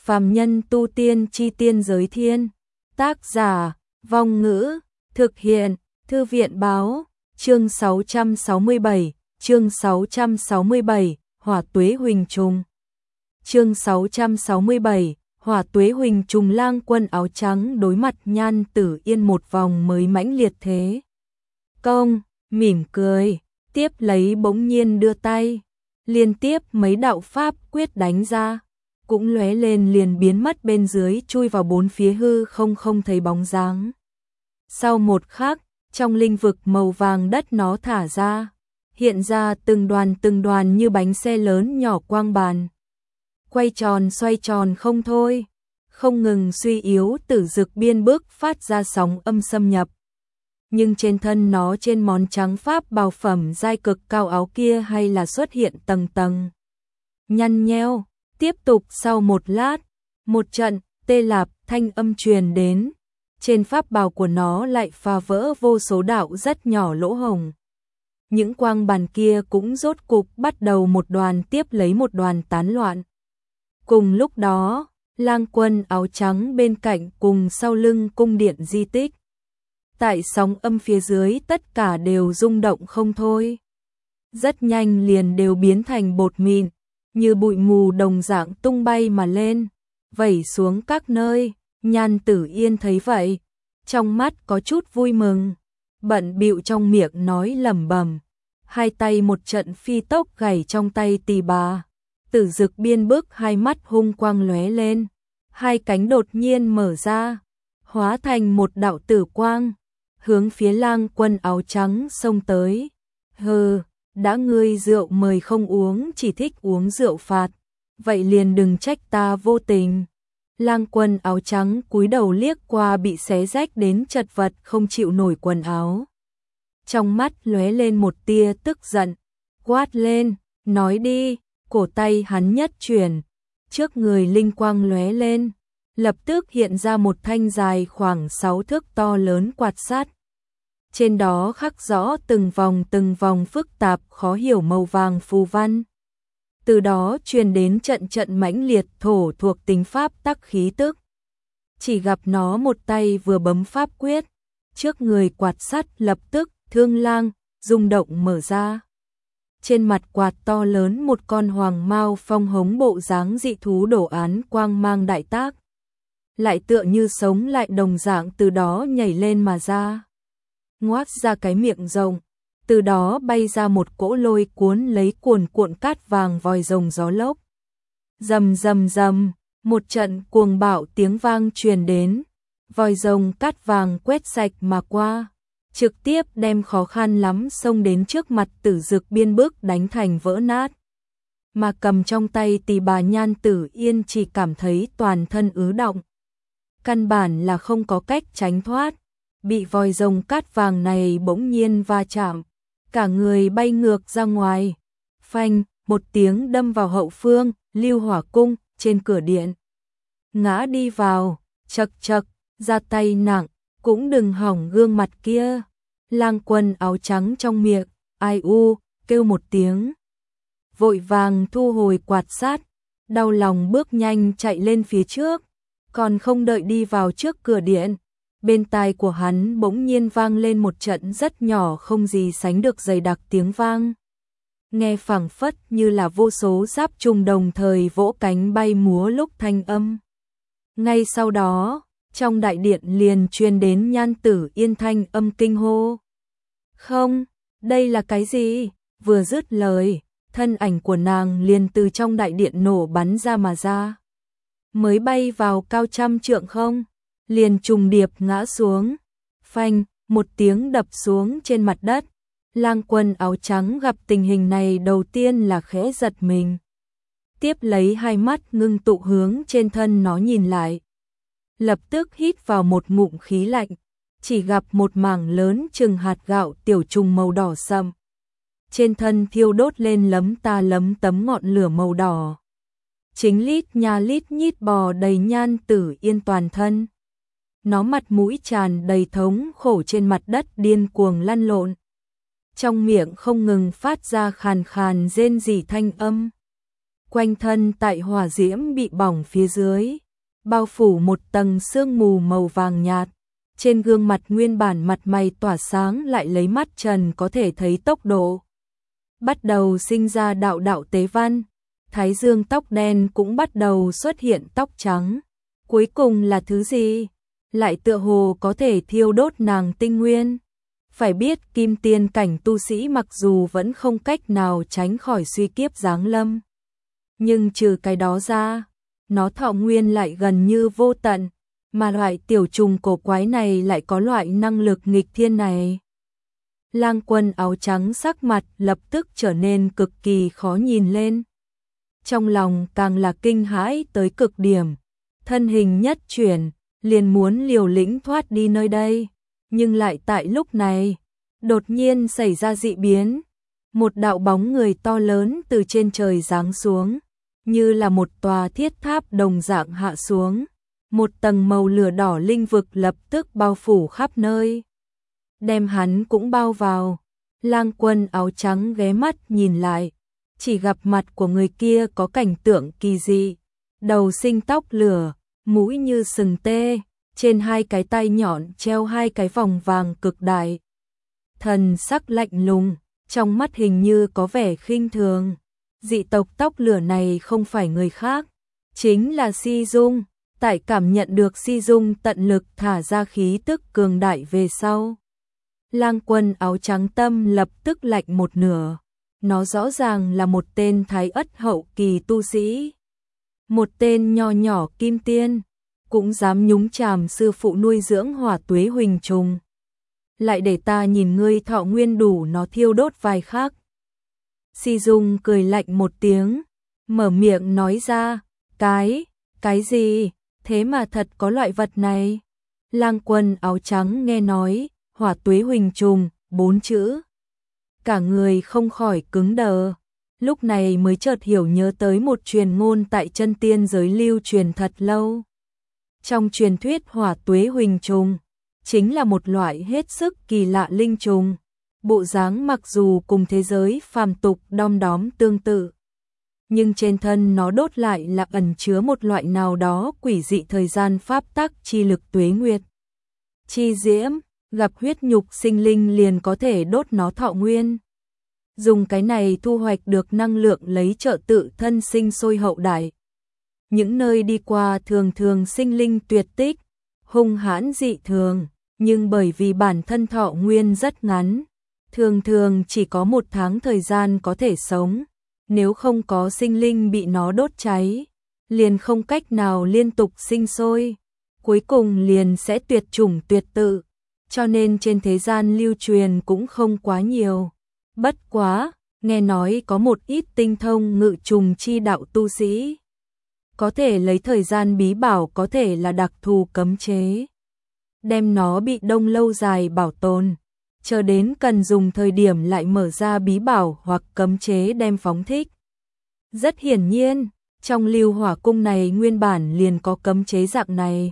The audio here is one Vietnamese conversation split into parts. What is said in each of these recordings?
Phàm nhân tu tiên chi tiên giới thiên. Tác giả, Vong Ngữ, thực hiện, Thư viện báo, chương 667, chương 667, Hỏa Tuế Huỳnh Trùng. Chương 667, Hỏa Tuế Huỳnh Trùng. Lang Quân áo trắng đối mặt Nhan Tử Yên một vòng mới mãnh liệt thế công, mỉm cười, tiếp lấy bỗng nhiên đưa tay, liên tiếp mấy đạo pháp quyết đánh ra, cũng lóe lên liền biến mất bên dưới, chui vào bốn phía hư không không thấy bóng dáng. Sau một khắc, trong linh vực màu vàng đất nó thả ra, hiện ra từng đoàn như bánh xe lớn nhỏ quang bàn. Quay tròn xoay tròn không thôi, không ngừng suy yếu. Tử Dực Biên bước phát ra sóng âm xâm nhập. Nhưng trên thân nó, trên món trắng pháp bào phẩm giai cực cao áo kia hay là xuất hiện tầng tầng nhăn nheo. Tiếp tục sau một lát, một trận tê lạp thanh âm truyền đến, trên pháp bào của nó lại phá vỡ vô số đạo rất nhỏ lỗ hổng. Những quang bàn kia cũng rốt cục bắt đầu một đoàn tiếp lấy một đoàn tán loạn. Cùng lúc đó, Lang Quân áo trắng bên cạnh cùng sau lưng cung điện di tích, tại sóng âm phía dưới tất cả đều rung động không thôi. Rất nhanh liền đều biến thành bột mịn, như bụi mù đồng dạng tung bay mà lên, vẩy xuống các nơi. Nhan Tử Yên thấy vậy, trong mắt có chút vui mừng, bận bịu trong miệng nói lẩm bẩm, hai tay một trận phi tốc gảy trong tay tỳ bà. Tử Dực Biên bước hai mắt hung quang lóe lên, hai cánh đột nhiên mở ra, hóa thành một đạo tử quang, hướng phía Lang Quân áo trắng xông tới. Hừ, đã ngươi rượu mời không uống, chỉ thích uống rượu phạt, vậy liền đừng trách ta vô tình. Lang Quân áo trắng cúi đầu liếc qua bị xé rách đến chật vật không chịu nổi quần áo, trong mắt lóe lên một tia tức giận, quát lên, nói đi. Cổ tay hắn nhất chuyển, trước người linh quang lóe lên, lập tức hiện ra một thanh dài khoảng 6 thước to lớn quạt sắt. Trên đó khắc rõ từng vòng phức tạp khó hiểu màu vàng phù văn. Từ đó truyền đến trận trận mãnh liệt thổ thuộc tính pháp tắc khí tức. Chỉ gặp nó một tay vừa bấm pháp quyết, trước người quạt sắt lập tức thương lang rung động mở ra. Trên mặt quạt to lớn một con hoàng mao phong hống bộ dáng dị thú đồ án quang mang đại tác, lại tựa như sống lại đồng dạng từ đó nhảy lên mà ra. Ngoác ra cái miệng rộng, từ đó bay ra một cỗ lôi cuốn lấy cuồn cuộn cát vàng vòi rồng gió lốc. Rầm rầm rầm, một trận cuồng bạo tiếng vang truyền đến, vòi rồng cát vàng quét sạch mà qua, trực tiếp đem khó khăn lắm xông đến trước mặt Tử Dực Biên bước đánh thành vỡ nát. Mà cầm trong tay tỳ bà Nhan Tử Yên chỉ cảm thấy toàn thân ứ động, căn bản là không có cách tránh thoát, bị vòi rồng cát vàng này bỗng nhiên va chạm, cả người bay ngược ra ngoài, phanh, một tiếng đâm vào hậu phương Lưu Hỏa cung trên cửa điện, ngã đi vào, chậc chậc, ra tay nặng, cũng đừng hỏng gương mặt kia. Lang Quân áo trắng trong miệng ai u kêu một tiếng, vội vàng thu hồi quạt sắt, đau lòng bước nhanh chạy lên phía trước, còn không đợi đi vào trước cửa điện, bên tai của hắn bỗng nhiên vang lên một trận rất nhỏ không gì sánh được dày đặc tiếng vang, nghe phảng phất như là vô số giáp trùng đồng thời vỗ cánh bay múa lúc thanh âm. Ngay sau đó, trong đại điện liền truyền đến Nhan Tử Yên thanh âm kinh hô. Không, đây là cái gì? Vừa dứt lời, thân ảnh của nàng liền từ trong đại điện nổ bắn ra mà ra. Mới bay vào cao trăm trượng không, liền trùng điệp ngã xuống. Phanh, một tiếng đập xuống trên mặt đất. Lang Quân áo trắng gặp tình hình này đầu tiên là khẽ giật mình. Tiếp lấy hai mắt ngưng tụ hướng trên thân nó nhìn lại. Lập tức hít vào một ngụm khí lạnh, chỉ gặp một mảng lớn chừng hạt gạo tiểu trùng màu đỏ sậm. Trên thân thiêu đốt lên lấm ta lấm tấm ngọn lửa màu đỏ. Chính lít nha lít nhít bò đầy Nhan Tử Yên toàn thân. Nó mặt mũi tràn đầy thống khổ trên mặt đất điên cuồng lăn lộn. Trong miệng không ngừng phát ra khàn khàn rên rỉ thanh âm. quanh thân tại hỏa diễm bị bỏng phía dưới, bao phủ một tầng sương mù màu vàng nhạt. Trên gương mặt nguyên bản mặt mày tỏa sáng lại lấy mắt trần có thể thấy tốc độ. Bắt đầu sinh ra đạo đạo tế văn, thái dương tóc đen cũng bắt đầu xuất hiện tóc trắng. Cuối cùng là thứ gì? Lại tựa hồ có thể thiêu đốt nàng tinh nguyên. Phải biết kim tiên cảnh tu sĩ mặc dù vẫn không cách nào tránh khỏi suy kiếp giáng lâm. Nhưng trừ cái đó ra, nó thọ nguyên lại gần như vô tận, mà loại tiểu trùng cổ quái này lại có loại năng lực nghịch thiên này. Lang Quân áo trắng sắc mặt lập tức trở nên cực kỳ khó nhìn lên. Trong lòng càng là kinh hãi tới cực điểm, thân hình nhất chuyển, liền muốn liều lĩnh thoát đi nơi đây. Nhưng lại tại lúc này, đột nhiên xảy ra dị biến. Một đạo bóng người to lớn từ trên trời giáng xuống, như là một tòa thiết tháp đồng dạng hạ xuống. Một tầng màu lửa đỏ linh vực lập tức bao phủ khắp nơi, đem hắn cũng bao vào. Lang Quân áo trắng ghé mắt nhìn lại, chỉ gặp mặt của người kia có cảnh tượng kỳ dị, đầu sinh tóc lửa, mũi như sừng tê, trên hai cái tay nhọn treo hai cái vòng vàng cực đại. Thần sắc lạnh lùng, trong mắt hình như có vẻ khinh thường. Dị tộc tóc lửa này không phải người khác, chính là Si Dung. Tại cảm nhận được Si Dung tận lực thả ra khí tức cường đại về sau, Lang Quân áo trắng tâm lập tức lạnh một nửa. Nó rõ ràng là một tên thái ất hậu kỳ tu sĩ, một tên nho nhỏ kim tiên, cũng dám nhúng chàm sư phụ nuôi dưỡng hỏa tuế huỳnh trùng. Lại để ta nhìn ngươi thọ nguyên đủ nó thiêu đốt vài khắc. Si Dung cười lạnh một tiếng, mở miệng nói ra, cái gì? Thế mà thật có loại vật này. Lang Quân áo trắng nghe nói, hỏa tuế huỳnh trùng, 4 chữ. Cả người không khỏi cứng đờ. Lúc này mới chợt hiểu nhớ tới một truyền ngôn tại chân tiên giới lưu truyền thật lâu. Trong truyền thuyết hỏa tuế huỳnh trùng, chính là một loại hết sức kỳ lạ linh trùng. Bộ dáng mặc dù cùng thế giới phàm tục đom đóm tương tự, nhưng trên thân nó đốt lại là ẩn chứa một loại nào đó quỷ dị thời gian pháp tắc chi lực tuế nguyệt. Chi diễm, gặp huyết nhục sinh linh liền có thể đốt nó thọ nguyên. Dùng cái này thu hoạch được năng lượng lấy trợ tự thân sinh sôi hậu đại. Những nơi đi qua thường thường sinh linh tuyệt tích, hung hãn dị thường, nhưng bởi vì bản thân thọ nguyên rất ngắn, thường thường chỉ có 1 tháng thời gian có thể sống. Nếu không có sinh linh bị nó đốt cháy, liền không cách nào liên tục sinh sôi, cuối cùng liền sẽ tuyệt chủng tuyệt tự, cho nên trên thế gian lưu truyền cũng không quá nhiều. Bất quá, nghe nói có một ít tinh thông ngự trùng chi đạo tu sĩ, có thể lấy thời gian bí bảo có thể là đặc thù cấm chế, đem nó bị đông lâu dài bảo tồn, chờ đến cần dùng thời điểm lại mở ra bí bảo hoặc cấm chế đem phóng thích. Rất hiển nhiên, trong Lưu Hỏa Cung này nguyên bản liền có cấm chế dạng này.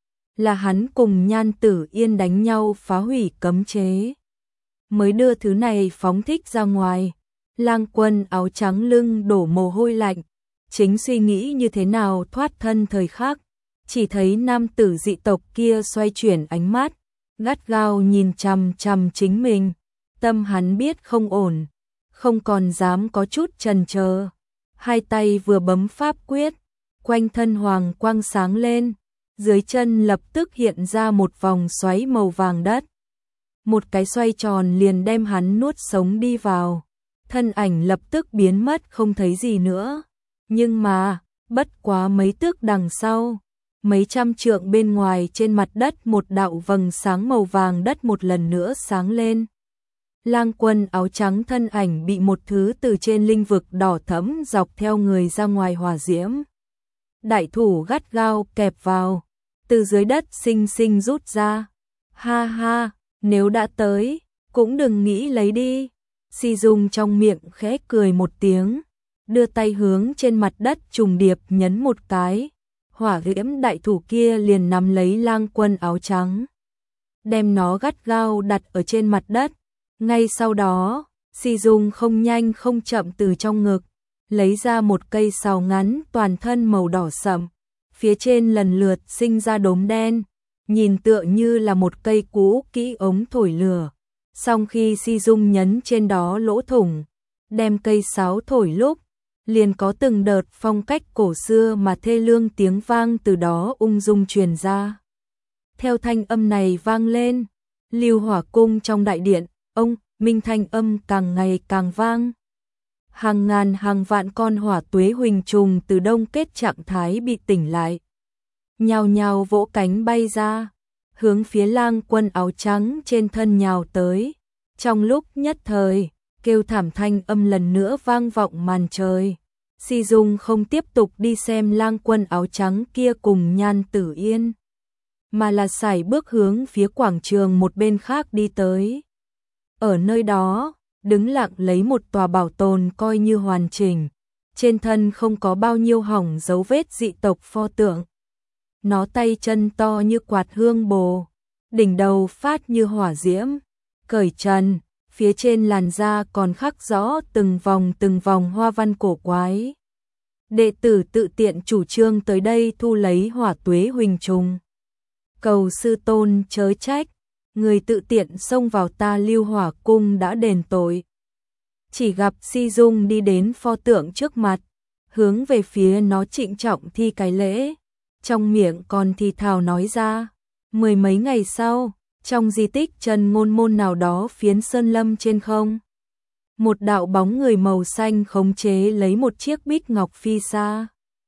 Là hắn cùng Nhan Tử Yên đánh nhau phá hủy cấm chế, mới đưa thứ này phóng thích ra ngoài. Lang Quân áo trắng lưng đổ mồ hôi lạnh, chính suy nghĩ như thế nào thoát thân thời khắc, chỉ thấy nam tử dị tộc kia xoay chuyển ánh mắt, gắt gao nhìn chằm chằm chính mình. Tâm hắn biết không ổn, không còn dám có chút chần chờ. Hai tay vừa bấm pháp quyết, quanh thân hoàng quang sáng lên, dưới chân lập tức hiện ra một vòng xoáy màu vàng đất. Một cái xoay tròn liền đem hắn nuốt sống đi vào. Thân ảnh lập tức biến mất không thấy gì nữa. Nhưng mà, bất quá mấy tước đằng sau, mấy trăm trượng bên ngoài trên mặt đất một đạo vầng sáng màu vàng đất một lần nữa sáng lên. Lang Quân áo trắng thân ảnh bị một thứ từ trên linh vực đỏ thẫm dọc theo người ra ngoài hỏa diễm. Đại thủ gắt gao kẹp vào, từ dưới đất xinh xinh rút ra. Ha ha, nếu đã tới, cũng đừng nghĩ lấy đi. Si Dung trong miệng khẽ cười một tiếng, đưa tay hướng trên mặt đất trùng điệp nhấn một cái. Hỏa diễm đại thủ kia liền nắm lấy Lang Quân áo trắng, đem nó gắt gao đặt ở trên mặt đất. Ngay sau đó, Si Dung không nhanh không chậm từ trong ngực lấy ra một cây sào ngắn toàn thân màu đỏ sậm, phía trên lần lượt sinh ra đốm đen, nhìn tựa như là một cây cũ kỹ ống thổi lửa. Song khi Si Dung nhấn trên đó lỗ thủng, đem cây sáo thổi lúc, liền có từng đợt phong cách cổ xưa mà thê lương tiếng vang từ đó ung dung truyền ra. Theo thanh âm này vang lên, Lưu Hỏa cung trong đại điện, ông minh thanh âm càng ngày càng vang. Hàng ngàn hàng vạn con hỏa tuế huỳnh trùng từ đông kết trạng thái bị tỉnh lại, nhào nhào vỗ cánh bay ra, hướng phía Lang Quân áo trắng trên thân nhào tới. Trong lúc nhất thời, kêu thảm thanh âm lần nữa vang vọng màn trời. Si Dung không tiếp tục đi xem Lang Quân áo trắng kia cùng Nhan Tử Yên, mà là sải bước hướng phía quảng trường một bên khác đi tới. Ở nơi đó, đứng lặng lấy một tòa bảo tồn coi như hoàn chỉnh, trên thân không có bao nhiêu hỏng dấu vết dị tộc pho tượng. Nó tay chân to như quạt hương bồ, đỉnh đầu phát như hỏa diễm, cởi trần, phía trên làn da còn khắc rõ từng vòng hoa văn cổ quái. Đệ tử tự tiện chủ trương tới đây thu lấy hỏa tuế huỳnh trùng. Cầu sư tôn chớ trách, người tự tiện xông vào ta Lưu Hỏa cung đã đền tội. Chỉ gặp Si Dung đi đến pho tượng trước mặt, hướng về phía nó trịnh trọng thi cái lễ, trong miệng còn thì thào nói ra. Mười mấy ngày sau, trong di tích Trần Ngôn Môn nào đó phiến sơn lâm trên không, một đạo bóng người màu xanh khống chế lấy một chiếc bích ngọc phi xa,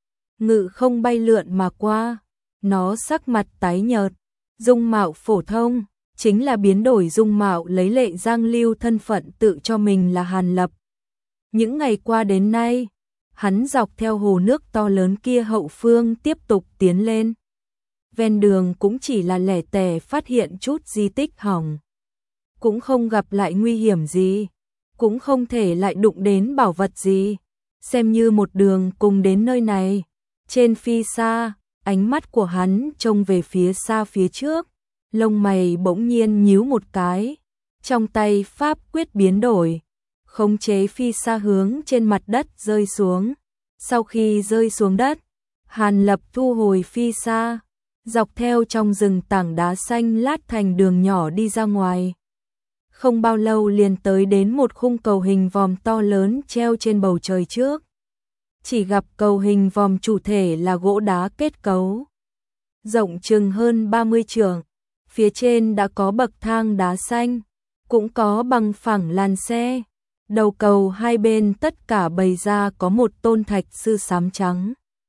ngự không bay lượn mà qua. Nó sắc mặt tái nhợt, dung mạo phổ thông, chính là biến đổi dung mạo lấy Lệ Giang Lưu thân phận tự cho mình là Hàn Lập. Những ngày qua đến nay, hắn dọc theo hồ nước to lớn kia hậu phương tiếp tục tiến lên. Ven đường cũng chỉ là lẻ tẻ phát hiện chút di tích hỏng, cũng không gặp lại nguy hiểm gì, cũng không thể lại đụng đến bảo vật gì, xem như một đường cùng đến nơi này. Trên phi xa, ánh mắt của hắn trông về phía xa phía trước, lông mày bỗng nhiên nhíu một cái, trong tay pháp quyết biến đổi, khống chế phi xa hướng trên mặt đất rơi xuống. Sau khi rơi xuống đất, Hàn Lập thu hồi phi xa, dọc theo trong rừng tảng đá xanh lát thành đường nhỏ đi ra ngoài. Không bao lâu liền tới đến một khung cầu hình vòm to lớn treo trên bầu trời trước. Chỉ gặp cầu hình vòm chủ thể là gỗ đá kết cấu, rộng chừng hơn 30 trượng, phía trên đã có bậc thang đá xanh, cũng có bằng phẳng làn xe. Đầu cầu hai bên tất cả bày ra có một tôn thạch sư xám trắng,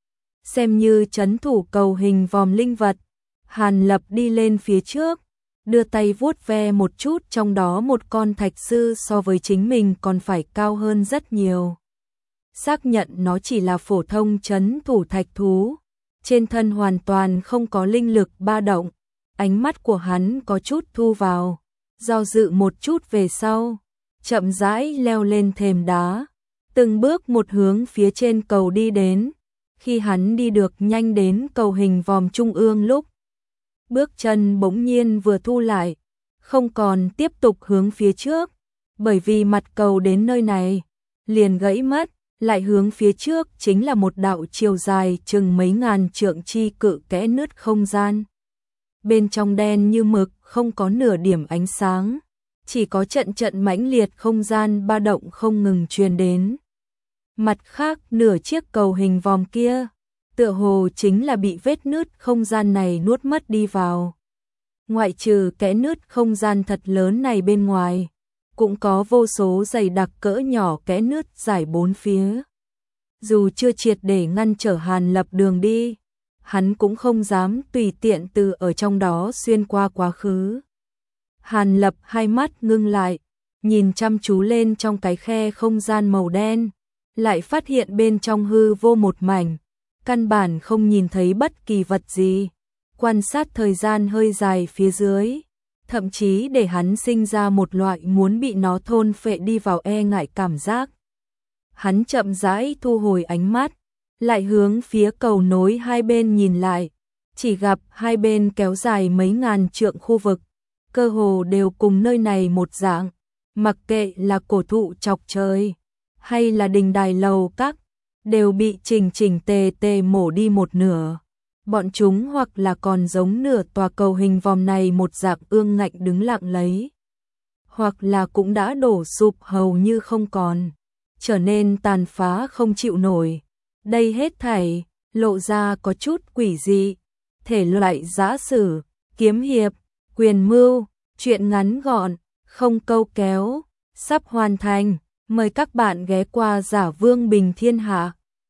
xem như trấn thủ cầu hình vòm linh vật. Hàn Lập đi lên phía trước, đưa tay vuốt ve một chút, trong đó một con thạch sư so với chính mình còn phải cao hơn rất nhiều. Xác nhận nó chỉ là phổ thông trấn thủ thạch thú, trên thân hoàn toàn không có linh lực ba động. Ánh mắt của hắn có chút thu vào, do dự một chút về sau, chậm rãi leo lên thềm đá, từng bước một hướng phía trên cầu đi đến. Khi hắn đi được nhanh đến cầu hình vòm trung ương lúc, bước chân bỗng nhiên vừa thu lại, không còn tiếp tục hướng phía trước, bởi vì mặt cầu đến nơi này liền gãy mất, lại hướng phía trước chính là một đạo chiều dài chừng mấy ngàn trượng chi cự kẽ nứt không gian. Bên trong đen như mực, không có nửa điểm ánh sáng, chỉ có trận trận mãnh liệt không gian ba động không ngừng truyền đến. Mặt khác, nửa chiếc cầu hình vòm kia, tựa hồ chính là bị vết nứt không gian này nuốt mất đi vào. Ngoại trừ kẽ nứt không gian thật lớn này bên ngoài, cũng có vô số dày đặc cỡ nhỏ kẽ nứt dài bốn phía. Dù chưa triệt để ngăn trở Hàn Lập đường đi, hắn cũng không dám tùy tiện từ ở trong đó xuyên qua quá khứ. Hàn Lập hai mắt ngưng lại, nhìn chăm chú lên trong cái khe không gian màu đen, lại phát hiện bên trong hư vô một mảnh, căn bản không nhìn thấy bất kỳ vật gì. Quan sát thời gian hơi dài phía dưới, thậm chí để hắn sinh ra một loại muốn bị nó thôn phệ đi vào e ngại cảm giác. Hắn chậm rãi thu hồi ánh mắt, lại hướng phía cầu nối hai bên nhìn lại, chỉ gặp hai bên kéo dài mấy ngàn trượng khu vực, cơ hồ đều cùng nơi này một dạng, mặc kệ là cổ thụ chọc trời, hay là đình đài lầu các, đều bị chỉnh chỉnh tề tề mổ đi một nửa. Bọn chúng hoặc là còn giống nửa tòa cầu hình vòm này một dạng ương ngạnh đứng lặng lấy, hoặc là cũng đã đổ sụp hầu như không còn, trở nên tàn phá không chịu nổi. Đây hết thảy lộ ra có chút quỷ dị, thể loại giã sử, kiếm hiệp, quyền mưu, truyện ngắn gọn, không câu kéo, sắp hoàn thành. Mời các bạn ghé qua Giả Vương Bình Thiên Hạ.